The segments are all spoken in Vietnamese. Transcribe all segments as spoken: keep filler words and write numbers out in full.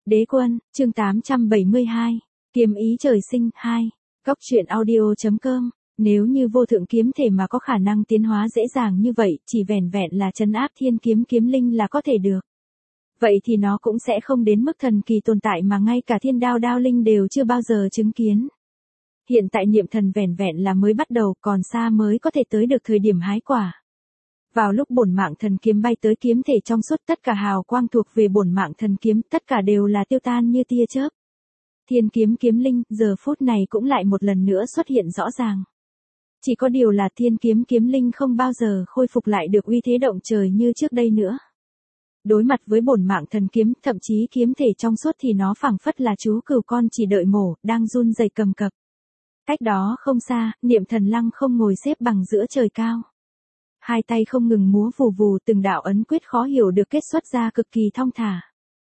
Đế quân, chương tám trăm bảy mươi hai. Kiếm ý trời sinh, hai. Góc truyện audio.com. Nếu như vô thượng kiếm thể mà có khả năng tiến hóa dễ dàng như vậy, chỉ vẻn vẹn là trấn áp thiên kiếm kiếm linh là có thể được. Vậy thì nó cũng sẽ không đến mức thần kỳ tồn tại mà ngay cả thiên đao đao linh đều chưa bao giờ chứng kiến. Hiện tại niệm thần vẻn vẹn là mới bắt đầu, còn xa mới có thể tới được thời điểm hái quả. Vào lúc bổn mạng thần kiếm bay tới kiếm thể trong suốt, tất cả hào quang thuộc về bổn mạng thần kiếm, tất cả đều là tiêu tan như tia chớp. Thiên kiếm kiếm linh, giờ phút này cũng lại một lần nữa xuất hiện rõ ràng. Chỉ có điều là thiên kiếm kiếm linh không bao giờ khôi phục lại được uy thế động trời như trước đây nữa. Đối mặt với bổn mạng thần kiếm, thậm chí kiếm thể trong suốt thì nó phảng phất là chú cừu con chỉ đợi mổ, đang run rẩy cầm cập. Cách đó không xa, niệm thần lăng không ngồi xếp bằng giữa trời cao. Hai tay không ngừng múa vù vù, từng đạo ấn quyết khó hiểu được kết xuất ra cực kỳ thong thả.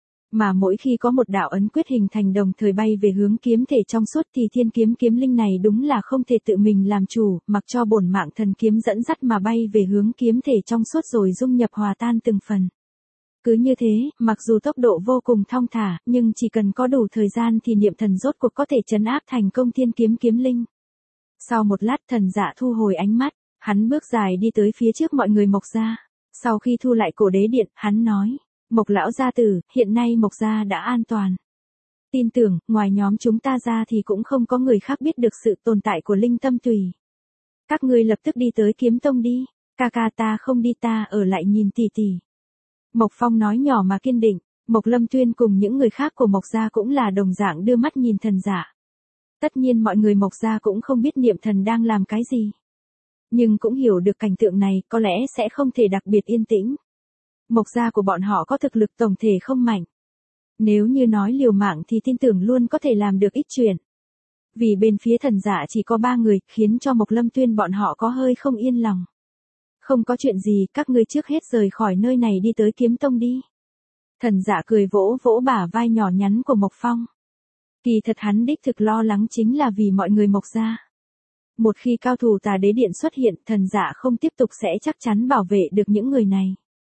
Mà mỗi khi có một đạo ấn quyết hình thành đồng thời bay về hướng kiếm thể trong suốt thì thiên kiếm kiếm linh này đúng là không thể tự mình làm chủ, mặc cho bổn mạng thần kiếm dẫn dắt mà bay về hướng kiếm thể trong suốt rồi dung nhập hòa tan từng phần. Cứ như thế, mặc dù tốc độ vô cùng thong thả, nhưng chỉ cần có đủ thời gian thì niệm thần rốt cuộc có thể trấn áp thành công thiên kiếm kiếm linh. Sau một lát thần dạ thu hồi ánh mắt, hắn bước dài đi tới phía trước mọi người Mộc gia. Sau khi thu lại cổ đế điện, hắn nói, Mộc lão gia tử, hiện nay Mộc gia đã an toàn. Tin tưởng, ngoài nhóm chúng ta ra thì cũng không có người khác biết được sự tồn tại của linh tâm tùy. Các ngươi lập tức đi tới kiếm tông đi, ca ca ta không đi, ta ở lại nhìn tỷ tỷ. Mộc Phong nói nhỏ mà kiên định, Mộc Lâm Tuyên cùng những người khác của Mộc gia cũng là đồng dạng đưa mắt nhìn thần dạ. Tất nhiên mọi người Mộc gia cũng không biết niệm thần đang làm cái gì. Nhưng cũng hiểu được cảnh tượng này có lẽ sẽ không thể đặc biệt yên tĩnh. Mộc gia của bọn họ có thực lực tổng thể không mạnh. Nếu như nói liều mạng thì tin tưởng luôn có thể làm được ít chuyện. Vì bên phía thần dạ chỉ có ba người khiến cho Mộc Lâm Tuyên bọn họ có hơi không yên lòng. Không có chuyện gì, các ngươi trước hết rời khỏi nơi này đi tới kiếm tông đi. Thần dạ cười vỗ vỗ bả vai nhỏ nhắn của Mộc Phong. Kỳ thật hắn đích thực lo lắng chính là vì mọi người Mộc gia. Một khi cao thủ Tà Đế Điện xuất hiện, thần dạ không tiếp tục sẽ chắc chắn bảo vệ được những người này.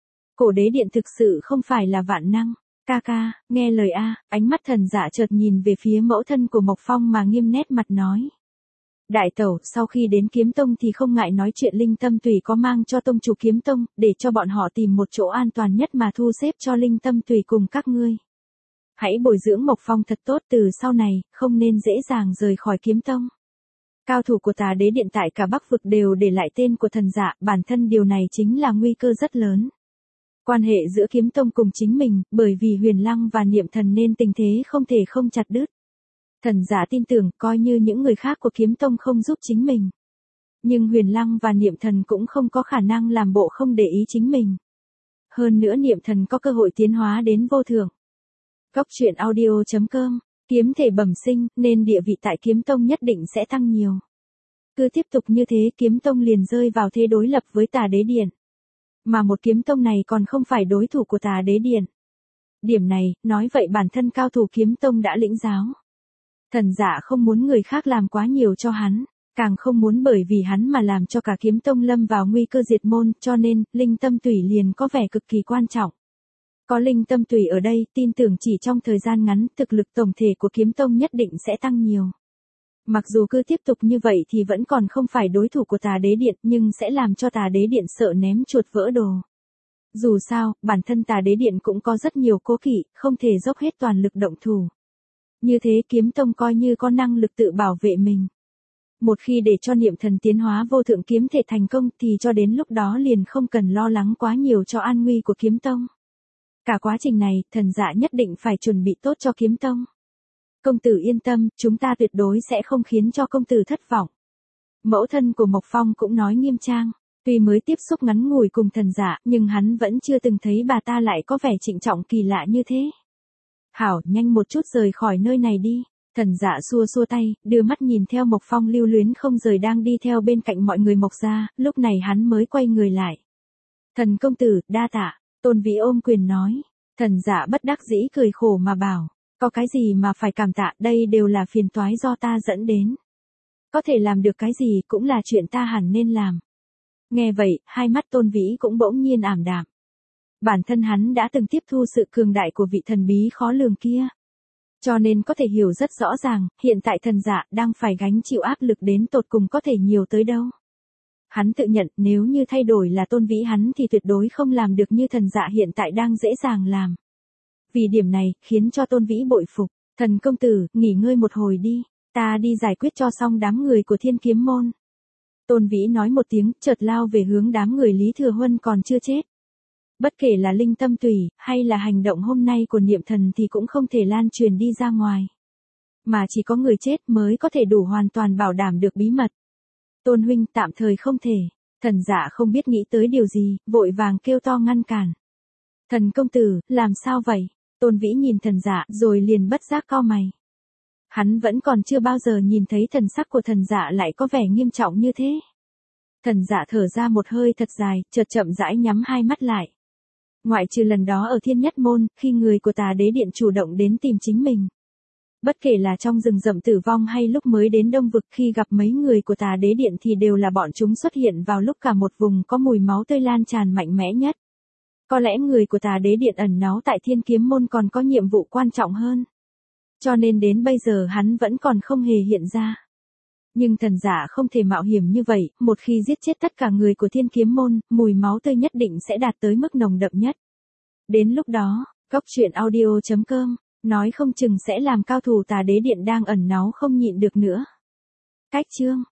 Cổ đế điện thực sự không phải là vạn năng. Ca ca, nghe lời a. Ánh mắt thần dạ chợt nhìn về phía mẫu thân của Mộc Phong mà nghiêm nét mặt nói. Đại tẩu, sau khi đến kiếm tông thì không ngại nói chuyện linh tâm tùy có mang cho tông chủ kiếm tông, để cho bọn họ tìm một chỗ an toàn nhất mà thu xếp cho linh tâm tùy cùng các ngươi. Hãy bồi dưỡng Mộc Phong thật tốt, từ sau này, không nên dễ dàng rời khỏi kiếm tông. Cao thủ của Tà Đế Điện tại cả Bắc vực đều để lại tên của thần dạ, bản thân điều này chính là nguy cơ rất lớn. Quan hệ giữa kiếm tông cùng chính mình, bởi vì Huyền Lăng và niệm thần nên tình thế không thể không chặt đứt. Thần dạ tin tưởng coi như những người khác của kiếm tông không giúp chính mình. Nhưng Huyền Lăng và niệm thần cũng không có khả năng làm bộ không để ý chính mình. Hơn nữa niệm thần có cơ hội tiến hóa đến vô thượng. Góc truyện audio.com. Kiếm thể bẩm sinh, nên địa vị tại kiếm tông nhất định sẽ tăng nhiều. Cứ tiếp tục như thế kiếm tông liền rơi vào thế đối lập với Tà Đế Điện. Mà một kiếm tông này còn không phải đối thủ của Tà Đế Điện. Điểm này, nói vậy bản thân cao thủ kiếm tông đã lĩnh giáo. Thần dạ không muốn người khác làm quá nhiều cho hắn, càng không muốn bởi vì hắn mà làm cho cả kiếm tông lâm vào nguy cơ diệt môn, cho nên, linh tâm tùy liền có vẻ cực kỳ quan trọng. Có linh tâm tùy ở đây, tin tưởng chỉ trong thời gian ngắn, thực lực tổng thể của kiếm tông nhất định sẽ tăng nhiều. Mặc dù cứ tiếp tục như vậy thì vẫn còn không phải đối thủ của Tà Đế Điện, nhưng sẽ làm cho Tà Đế Điện sợ ném chuột vỡ đồ. Dù sao, bản thân Tà Đế Điện cũng có rất nhiều cố kỵ, không thể dốc hết toàn lực động thủ. Như thế kiếm tông coi như có năng lực tự bảo vệ mình. Một khi để cho niệm thần tiến hóa vô thượng kiếm thể thành công thì cho đến lúc đó liền không cần lo lắng quá nhiều cho an nguy của kiếm tông. Cả quá trình này, thần dạ nhất định phải chuẩn bị tốt cho kiếm tông. Công tử yên tâm, chúng ta tuyệt đối sẽ không khiến cho công tử thất vọng. Mẫu thân của Mộc Phong cũng nói nghiêm trang, tuy mới tiếp xúc ngắn ngủi cùng thần dạ, nhưng hắn vẫn chưa từng thấy bà ta lại có vẻ trịnh trọng kỳ lạ như thế. Hảo, nhanh một chút rời khỏi nơi này đi. Thần dạ xua xua tay, đưa mắt nhìn theo Mộc Phong lưu luyến không rời đang đi theo bên cạnh mọi người Mộc gia, lúc này hắn mới quay người lại. Thần công tử, đa tạ. Tôn Vĩ ôm quyền nói. Thần dạ bất đắc dĩ cười khổ mà bảo, có cái gì mà phải cảm tạ, đây đều là phiền toái do ta dẫn đến. Có thể làm được cái gì cũng là chuyện ta hẳn nên làm. Nghe vậy, hai mắt Tôn Vĩ cũng bỗng nhiên ảm đạm. Bản thân hắn đã từng tiếp thu sự cường đại của vị thần bí khó lường kia. Cho nên có thể hiểu rất rõ ràng, hiện tại thần dạ đang phải gánh chịu áp lực đến tột cùng có thể nhiều tới đâu. Hắn tự nhận nếu như thay đổi là Tôn Vĩ hắn thì tuyệt đối không làm được như thần dạ hiện tại đang dễ dàng làm. Vì điểm này, khiến cho Tôn Vĩ bội phục. Thần công tử, nghỉ ngơi một hồi đi, ta đi giải quyết cho xong đám người của Thiên Kiếm Môn. Tôn Vĩ nói một tiếng, chợt lao về hướng đám người Lý Thừa Huân còn chưa chết. Bất kể là linh tâm tùy, hay là hành động hôm nay của niệm thần thì cũng không thể lan truyền đi ra ngoài. Mà chỉ có người chết mới có thể đủ hoàn toàn bảo đảm được bí mật. Tôn huynh tạm thời không thể. Thần dạ không biết nghĩ tới điều gì, vội vàng kêu to ngăn cản. Thần công tử, làm sao vậy? Tôn Vĩ nhìn thần dạ rồi liền bất giác cau mày. Hắn vẫn còn chưa bao giờ nhìn thấy thần sắc của thần dạ lại có vẻ nghiêm trọng như thế. Thần dạ thở ra một hơi thật dài, chợt chậm rãi nhắm hai mắt lại. Ngoại trừ lần đó ở Thiên Nhất Môn, khi người của Tà Đế Điện chủ động đến tìm chính mình. Bất kể là trong rừng rậm tử vong hay lúc mới đến Đông Vực khi gặp mấy người của Tà Đế Điện thì đều là bọn chúng xuất hiện vào lúc cả một vùng có mùi máu tươi lan tràn mạnh mẽ nhất. Có lẽ người của Tà Đế Điện ẩn náu tại Thiên Kiếm Môn còn có nhiệm vụ quan trọng hơn. Cho nên đến bây giờ hắn vẫn còn không hề hiện ra. Nhưng thần giả không thể mạo hiểm như vậy, một khi giết chết tất cả người của Thiên Kiếm Môn, mùi máu tươi nhất định sẽ đạt tới mức nồng đậm nhất. Đến lúc đó, góc truyện audio chấm com, nói không chừng sẽ làm cao thủ Tà Đế Điện đang ẩn náu không nhịn được nữa. Cách chương